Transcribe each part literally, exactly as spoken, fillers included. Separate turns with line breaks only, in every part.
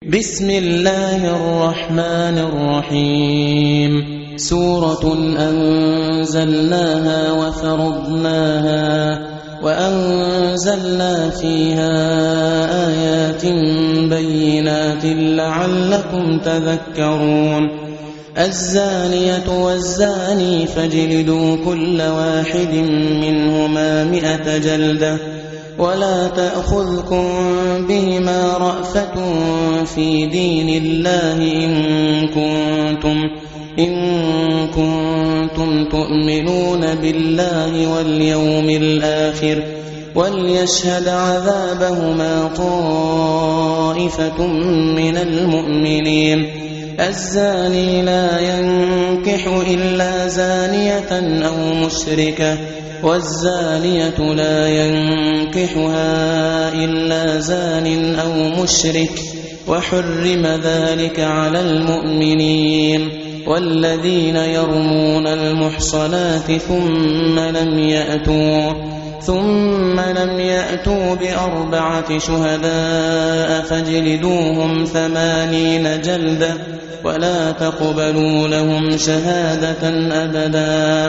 بسم الله الرحمن الرحيم سورة أنزلناها وفرضناها وأنزلنا فيها آيات بينات لعلكم تذكرون الزانية والزاني فاجلدوا كل واحد منهما مئة جلدة ولا تأخذكم بهما رأفة في دين الله إن كنتم, إن كنتم تؤمنون بالله واليوم الآخر وليشهد عذابهما طائفة من المؤمنين الزاني لا ينكح إلا زانية أو مشركة والزانية لا ينكحها إلا زان أو مشرك وحرم ذلك على المؤمنين والذين يرمون المحصنات ثم لم يأتوا ثم لم يأتوا بأربعة شهداء فاجلدوهم ثمانين جلدة ولا تقبلوا لهم شهادة أبدا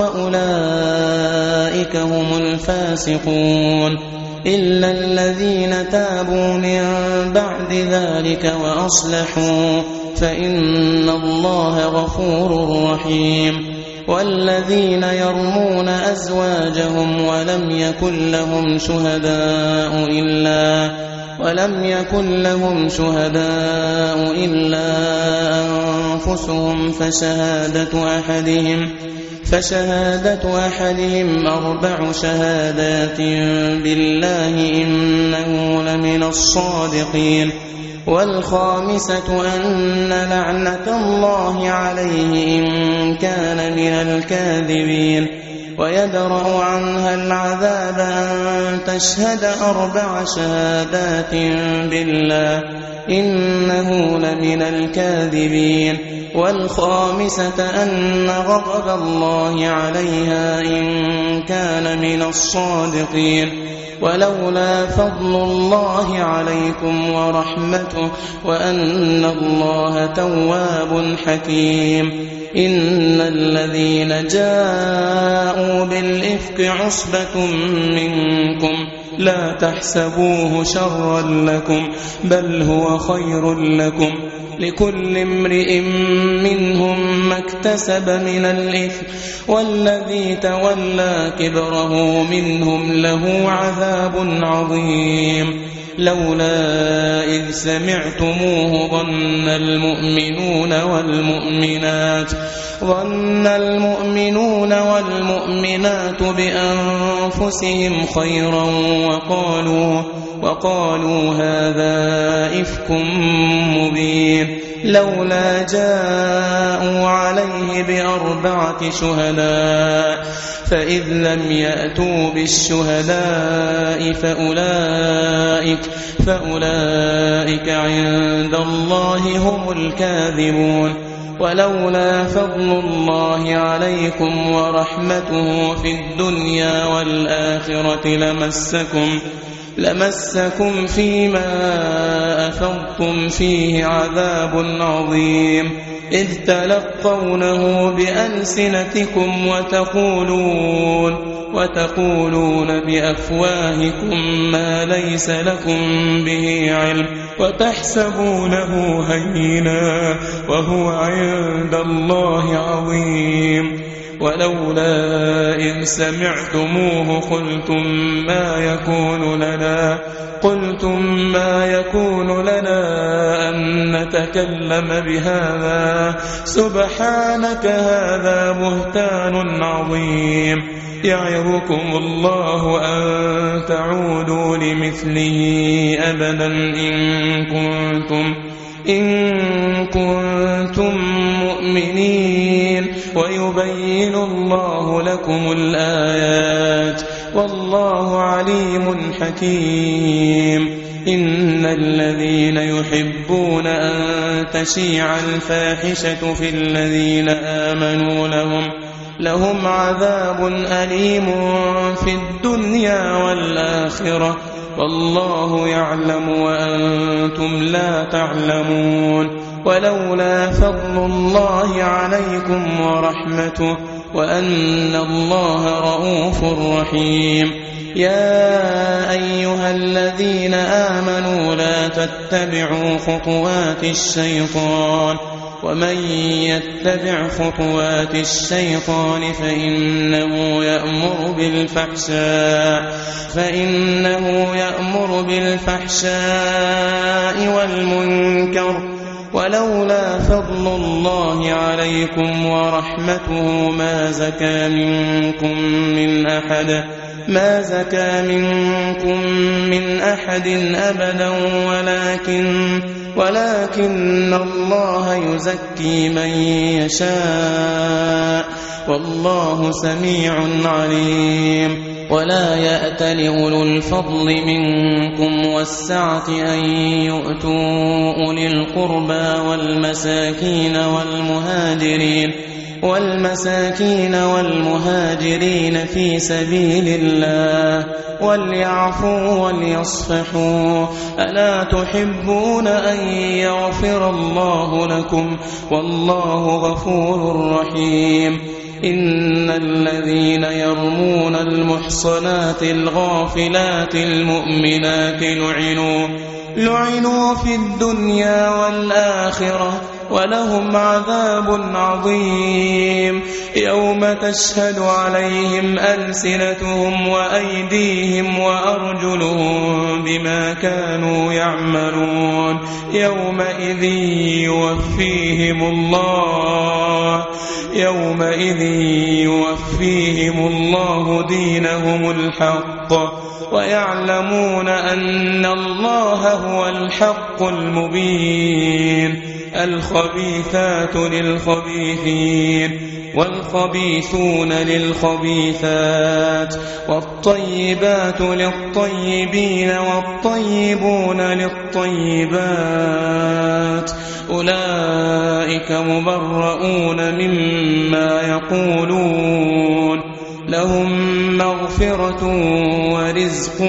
وأولئك هم الفاسقون إلا الذين تابوا من بعد ذلك وأصلحوا فإن الله غفور رحيم والذين يرمون أزواجهم ولم يكن لهم شهداء إلا ولم يكن لهم شهداء إلا أنفسهم فشهادة أحدهم فشهادة أحدهم أربع شهادات بالله إنه لمن الصادقين والخامسة أن لعنة الله عليه إن كان من الكاذبين ويدرأ عنها العذاب أن تشهد أربع شهادات بالله إنه لمن الكاذبين والخامسة أن غضب الله عليها إن كان من الصادقين ولولا فضل الله عليكم ورحمته وأن الله تواب حكيم إن الذين جاءوا بالإفك عصبة منكم لا تحسبوه شرا لكم بل هو خير لكم لكل امرئ منهم ما اكتسب من الإثم والذي تولى كبره منهم له عذاب عظيم لولا إذ سمعتموه ظن المؤمنون والمؤمنات ظن المؤمنون والمؤمنات بأنفسهم خيرا وقالوا وقالوا هذا إفك مبين لولا جاءوا عليه بأربعة شهداء فإذ لم يأتوا بالشهداء فأولئك, فأولئك عند الله هم الكاذبون ولولا فضل الله عليكم ورحمته في الدنيا والآخرة لمسكم لمسكم فيما أفضتم فيه عذاب عظيم إذ تلقونه بألسنتكم وتقولون وتقولون بأفواهكم ما ليس لكم به علم وتحسبونه هينا وهو عند الله عظيم ولولا إذ سمعتموه قلتم ما يكون لنا قلتم ما يكون لنا أن نتكلم بهذا سبحانك هذا بهتان عظيم يعظكم الله أن تعودوا لمثله أبدا إن كنتم إن كنتم مؤمنين ويبين الله لكم الآيات والله عليم حكيم إن الذين يحبون أن تشيع الفاحشة في الذين آمنوا لهم لهم عذاب أليم في الدنيا والآخرة والله يعلم وأنتم لا تعلمون ولولا فضل الله عليكم ورحمته وأن الله رؤوف رحيم يا أيها الذين آمنوا لا تتبعوا خطوات الشيطان ومن يتبع خطوات الشيطان فإنه يأمر بالفحشاء فإنه يأمر بالفحشاء والمنكر ولولا فضل الله عليكم ورحمته ما زكى منكم من أحد ما زكى منكم من أحد أبدا ولكن ولكن الله يزكي من يشاء والله سميع عليم ولا يأت لأولو الفضل منكم والسعة أن يؤتوا أولي القربى والمساكين والمهاجرين والمساكين والمهاجرين في سبيل الله وليعفوا وليصفحوا ألا تحبون أن يغفر الله لكم والله غفور رحيم إن الذين يرمون المحصنات الغافلات المؤمنات لعنوا لعنوا في الدنيا والآخرة ولهم عذاب عظيم يوم تشهد عليهم ألسنتهم وأيديهم وأرجلهم بما كانوا يعملون يومئذ يوفيهم الله يومئذ يوفيهم الله دينهم الحق ويعلمون أن الله هو الحق المبين الخبيثات للخبيثين والخبيثون للخبيثات والطيبات للطيبين والطيبون للطيبات أولئك مبرؤون مما يقولون لهم مغفرة ورزق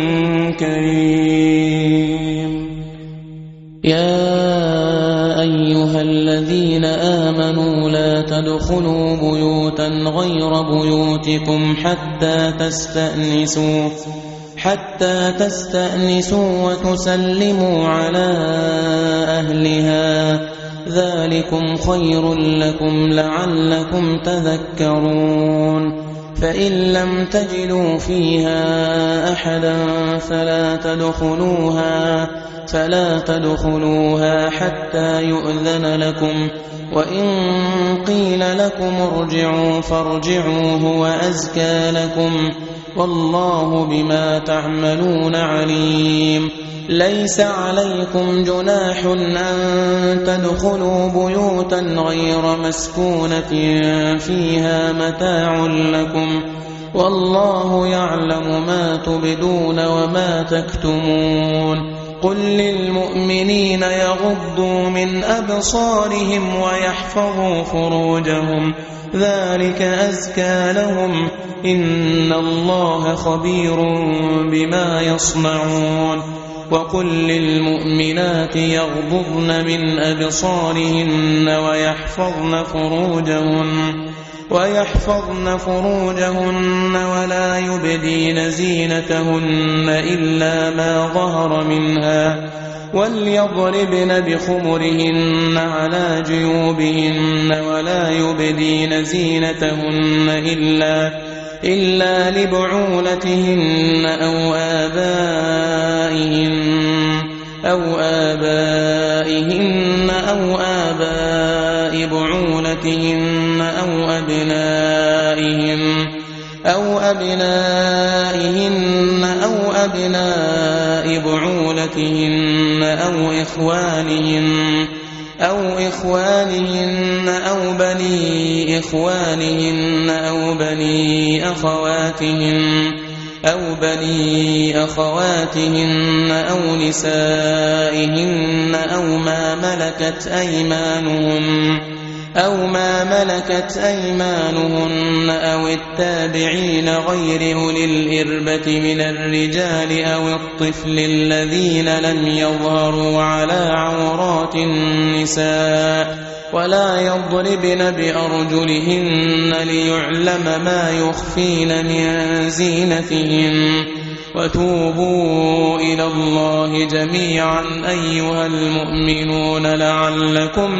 كريم يا أيها الذين آمنوا لا تدخلوا بيوتا غير بيوتكم حتى تستأنسوا حتى تستأنسوا وتسلموا على أهلها ذلكم خير لكم لعلكم تذكرون فإن لم تجدوا فيها أحدا فلا تدخلوها فلا تدخلوها حتى يؤذن لكم وإن قيل لكم ارجعوا فارجعوا هو أزكى لكم والله بما تعملون عليم ليس عليكم جناح أن تدخلوا بيوتا غير مسكونة فيها متاع لكم والله يعلم ما تبدون وما تكتمون قل للمؤمنين يغضوا من أبصارهم ويحفظوا فروجهم ذلك أزكى لهم إن الله خبير بما يصنعون وقل للمؤمنات يغضضن من أبصارهن ويحفظن فروجهن ويحفظن فروجهن ولا يبدين زينتهن إلا ما ظهر منها وليضربن بخمرهن على جيوبهن ولا يبدين زينتهن إلا إلا لبعولتهن أو آبائهن أو آبائهن أو آباء بعولتهن أو أبنائهن أو أبنائهن أو أبناء بعولتهن أو إخوانهن أو إخوانهن أو بني إخوانهن أو بني أخواتهن أو بني أخواتهن أو نسائهن أو ما ملكت أيمانهن أو ما ملكت أيمانهن أو التابعين غير أولي الإربة من الرجال أو الطفل الذين لم يظهروا على عورات النساء ولا يضربن بأرجلهن ليعلم ما يخفين من زينتهن وتوبوا إلى الله جميعا أيها المؤمنون لعلكم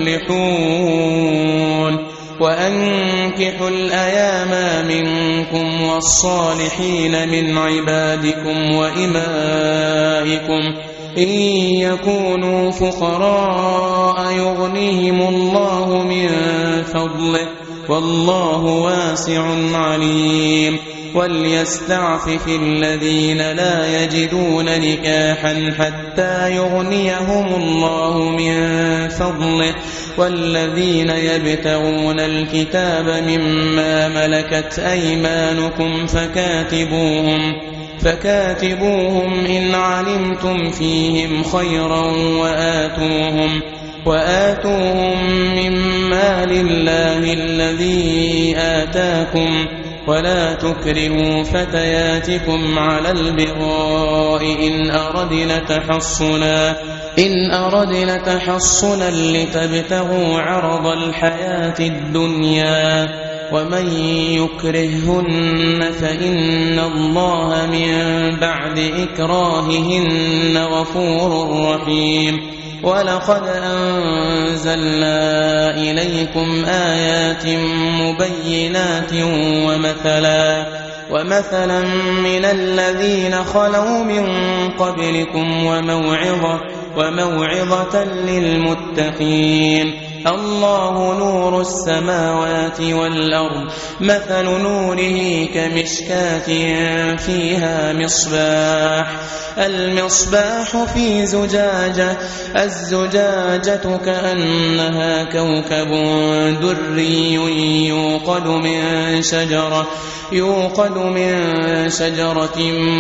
تفلحون وأنكحوا الأيام منكم والصالحين من عبادكم وإمائكم إن يكونوا فقراء يغنيهم الله من فضله والله واسع عليم وليستعفف الذين لا يجدون نكاحا حتى يغنيهم الله من فضله والذين يبتغون الكتاب مما ملكت أيمانكم فكاتبوهم فكاتبوهم إن علمتم فيهم خيرا وآتوهم وآتوهم مما لله الذي آتاكم ولا تكرهوا فتياتكم على البغاء إن أردنا تحصنا إن أردنا تحصنا لتبتغوا عرض الحياة الدنيا ومن يكرههن فإن الله من بعد إكراههن غفور رحيم ولقد أنزلنا إليكم آيات مبينات ومثلا ومثلا من الذين خلوا من قبلكم وموعظة وموعظة للمتقين الله نور السماوات والأرض مثل نوره كمشكاة فيها مصباح المصباح في زجاجة الزجاجة كأنها كوكب دري يوقد من شجرة يوقد من شجرة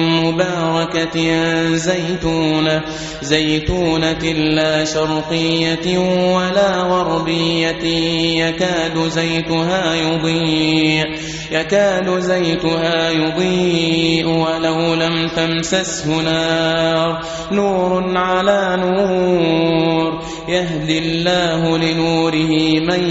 مباركة زيتونة زيتونة لا شرقية ولا غربية يكاد زيتها يضيء يكاد زيتها يضيء ولو لم تمسسه نار نور على نور يهدي الله لنوره من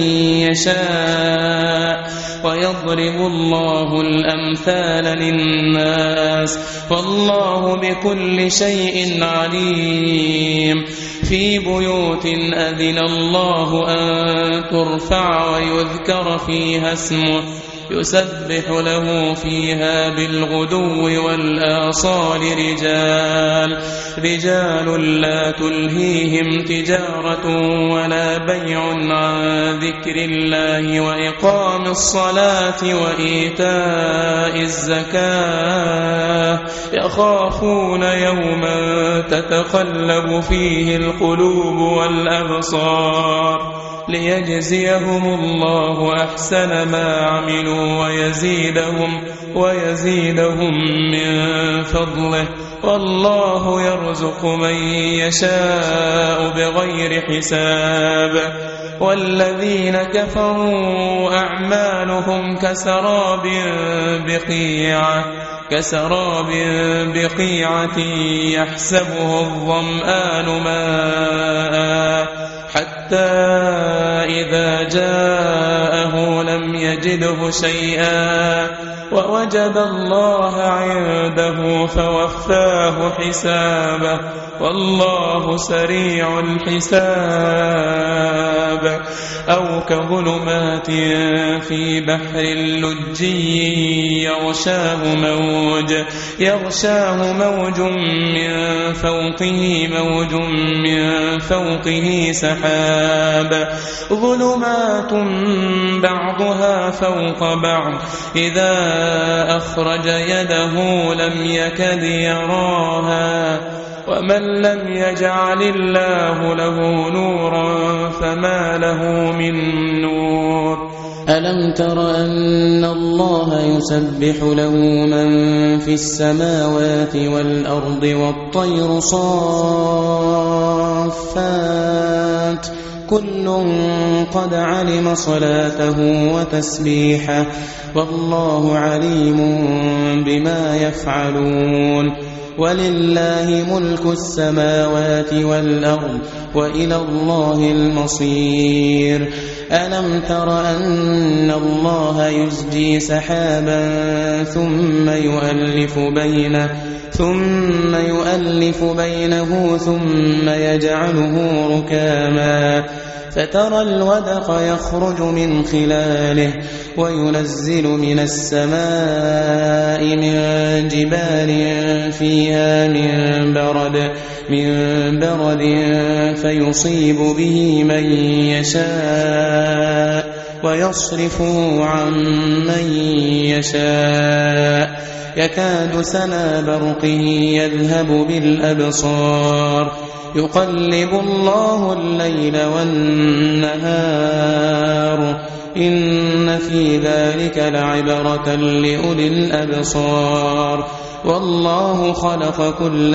يشاء ويضرب الله الأمثال للناس والله بكل شيء عليم في بيوت أذن الله أن ترفع ويذكر فيها اسمه يسبح له فيها بالغدو والآصال رجال رجال لا تلهيهم تجارة ولا بيع عن ذكر الله وإقام الصلاة وإيتاء الزكاة يخافون يوما تتقلب فيه القلوب والأبصار ليجزيهم الله أحسن ما عملوا ويزيدهم ويزيدهم من فضله والله يرزق من يشاء بغير حساب والذين كفروا أعمالهم كسراب بقيعة كسراب بقيعة يحسبه الظمآن ماء حتى إذا جاءه لم يجده شيئا ووجد الله عنده فوفاه حسابه والله سريع الحساب أو كظلمات في بحر لجي يغشاه موج يغشاه موج من فوقه موج من فوقه سحاب ظلمات بعضها فوق بعض إذا أخرج يده لم يكد يراها ومن لم يجعل الله له نورا فما له من نور
ألم تر أن الله يسبح له من في السماوات والأرض والطير صافات كل قد علم صلاته وتسبيحه والله عليم بما يفعلون ولله ملك السماوات والأرض وإلى الله المصير ألم تر أن الله يزجي سحابا ثم يؤلف بينه ثم يؤلف بينه ثم يجعله ركاما فترى الودق يخرج من خلاله وينزل من السماء من جبال فيها من برد من برد فيصيب به من يشاء ويصرفه عن من يشاء يكاد سنا برقه يذهب بالأبصار يقلب الله الليل والنهار إن في ذلك لعبرة لأولي الأبصار والله خلق كل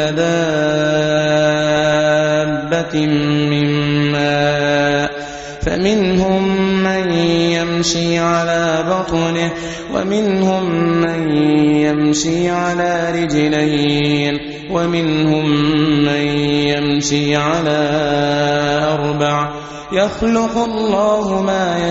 دابة من ماء فمنهم من يمشي على بطنه ومنهم من يمشي على رجلين ومنهم من يمشي على أربع يخلق الله ما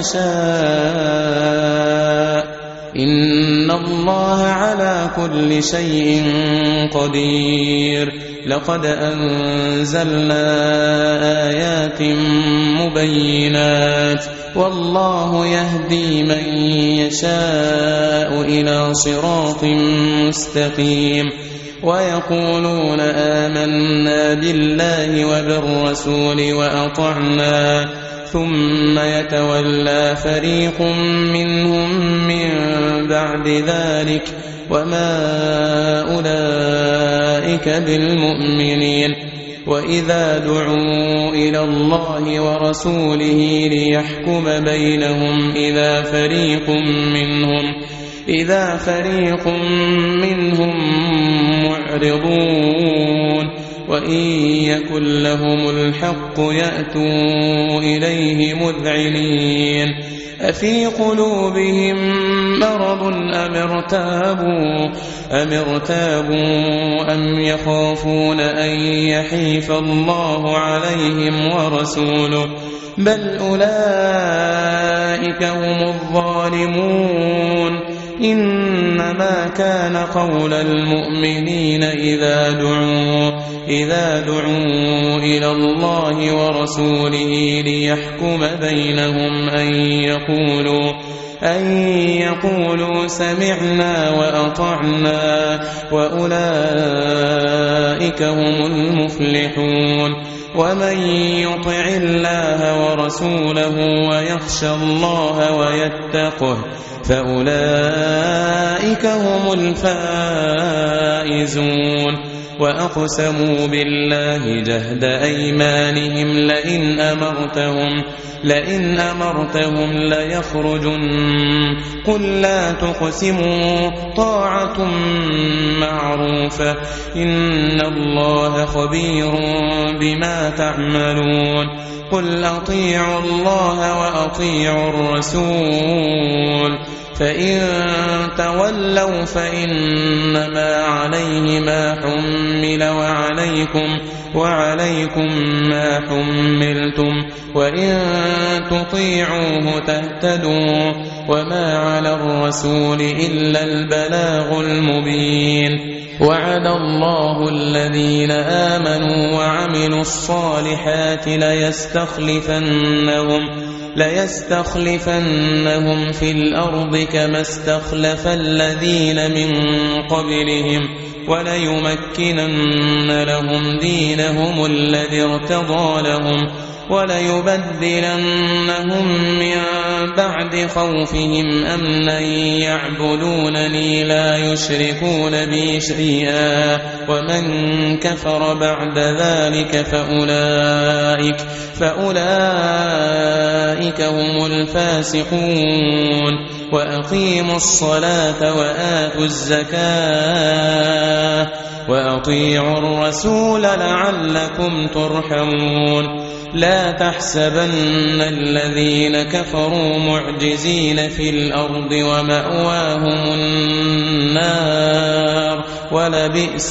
يشاء إن الله على كل شيء قدير لقد أنزلنا آيات مبينات والله يهدي من يشاء إلى صراط مستقيم ويقولون آمنا بالله وبالرسول وأطعنا ثم يتولى فريق منهم من بعد ذلك وما أولئك بالمؤمنين وإذا دعوا إلى الله ورسوله ليحكم بينهم إذا فريق منهم إذا فريق منهم معرضون وإن يكن لهم الحق يأتوا إليه مذعنين أفي قلوبهم مرض أم ارتابوا أم ارتابوا أم يخافون أن يحيف الله عليهم ورسوله بل أولئك هم الظالمون إنما كان قول المؤمنين إذا دعوا إذا دعوا إلى الله ورسوله ليحكم بينهم أن يقولوا أن يقولوا سمعنا وأطعنا وأولئك هم المفلحون ومن يطع الله ورسوله ويخشى الله ويتقه فأولئك هم الفائزون وأقسموا بالله جهد أيمانهم لئن أمرتهم لئن أمرتهم ليخرجن قل لا تقسموا طاعة معروفة إن الله خبير بما تعملون قل أطيعوا الله وأطيعوا الرسول فإن تولوا فإنما عليه ما حمل وعليكم وعليكم ما حملتم وإن تطيعوه تهتدوا وما على الرسول إلا البلاغ المبين وعد الله الذين آمنوا وعملوا الصالحات ليستخلفنهم ليستخلفنهم في الأرض كما استخلف الذين من قبلهم وليمكنن لهم دينهم الذي ارتضى لهم وليبدلنهم من بعد خوفهم أمنا يعبدونني لا يشركون بي شيئا ومن كفر بعد ذلك فأولئك, فأولئك هم الفاسقون وأقيموا الصلاة وآتوا الزكاة وأطيعوا الرسول لعلكم ترحمون لا تحسبن الذين كفروا معجزين في الأرض ومأواهم النار ولبئس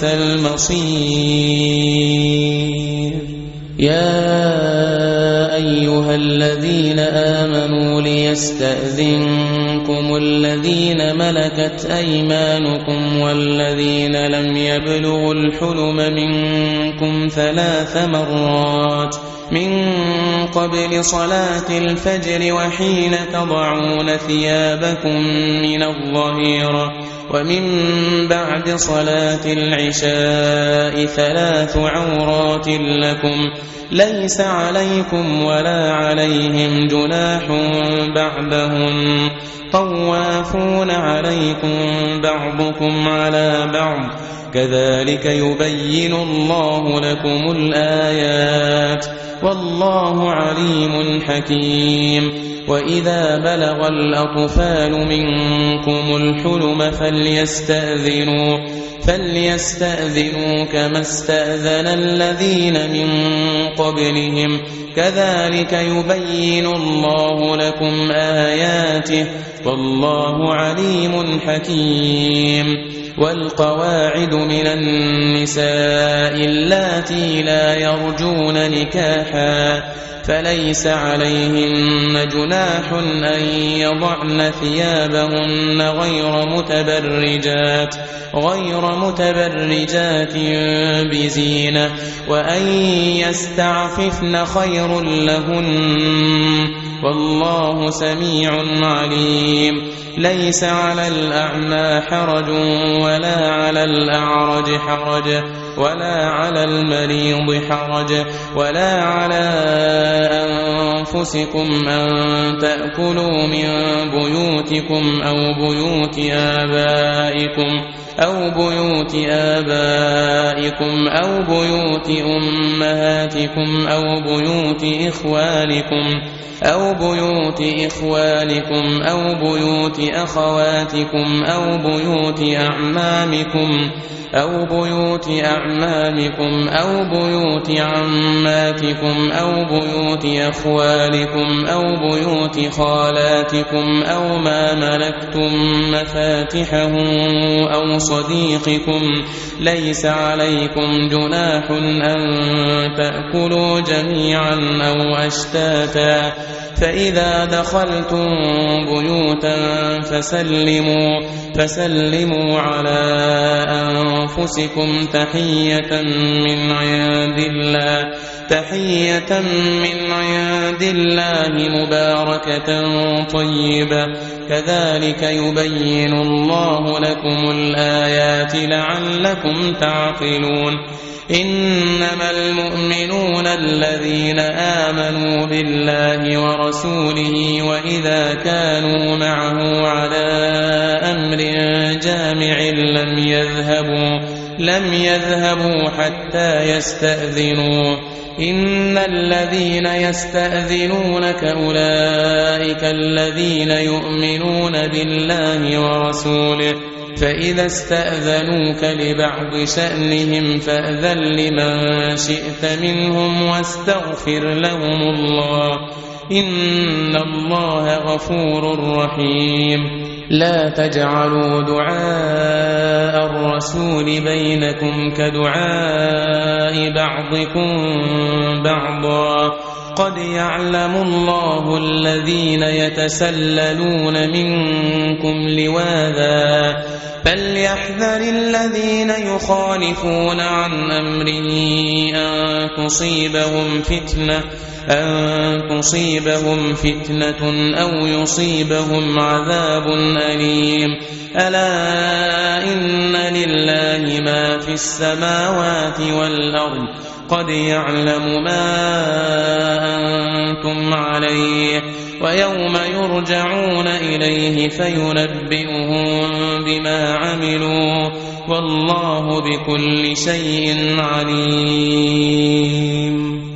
المصير يا أيها الذين آمنوا ليستأذنكم الذين ملكت أيمانكم والذين لم يبلغوا الحلم منكم ثلاث مرات من قبل صلاة الفجر وحين تضعون ثيابكم من الظهيرة ومن بعد صلاة العشاء ثلاث عورات لكم ليس عليكم ولا عليهم جناح بعدهن طوافون عليكم بعضكم على بعض كذلك يبين الله لكم الآيات والله عليم حكيم وإذا بلغ الأطفال منكم الحلم فليستأذنوا فليستأذنوا كما استأذن الذين من قبلهم كذلك يبين الله لكم آياته والله عليم حكيم والقواعد من النساء اللاتي لا يرجون نكاحا فليس عليهن جناح أن يضعن ثيابهن غير متبرجات غير متبرجات بزينة وأن يستعففن خير لهن والله سميع عليم ليس على الأعمى حرج ولا على الأعرج حرج ولا على المريض حرج ولا على أنفسكم أن تأكلوا من بيوتكم أو بيوت آبائكم أو بيوت آبائكم أو بيوت أمهاتكم أو بيوت إخوانكم أو بيوت إخوانكم أو بيوت أخواتكم أو بيوت أعمامكم أو بيوت أعمامكم أو بيوت عماتكم أو بيوت أخوالكم أو بيوت خالاتكم أو ما ملكتم مفاتحه أو صديقكم ليس عليكم جناح أن تأكلوا جميعا أو أشتاتا فإذا دخلتم بيوتا فسلموا فسلموا على أنفسكم تحية من عند الله تحية من عند الله مباركة طيبة كذلك يبين الله لكم الآيات لعلكم تعقلون إنما المؤمنون الذين آمنوا بالله ورسوله وإذا كانوا معه على أمر جامع لم يذهبوا لم يذهبوا حتى يستأذنوا إن الذين يستأذنونك أولئك الذين يؤمنون بالله ورسوله فإذا استأذنوك لبعض شأنهم فأذن لمن شئت منهم واستغفر لهم الله إن الله غفور رحيم لا تجعلوا دعاء الرسول بينكم كدعاء بعضكم بعضا قد يعلم الله الذين يتسللون منكم لواذا فليحذر الذين يخالفون عن أمره أن تصيبهم فتنة أن تصيبهم فتنة أو يصيبهم عذاب أليم ألا إن لله ما في السماوات والأرض قد يعلم ما أقبلتم عليه ويوم يرجعون إليه فينبئهم بما عملوا والله بكل شيء عليم.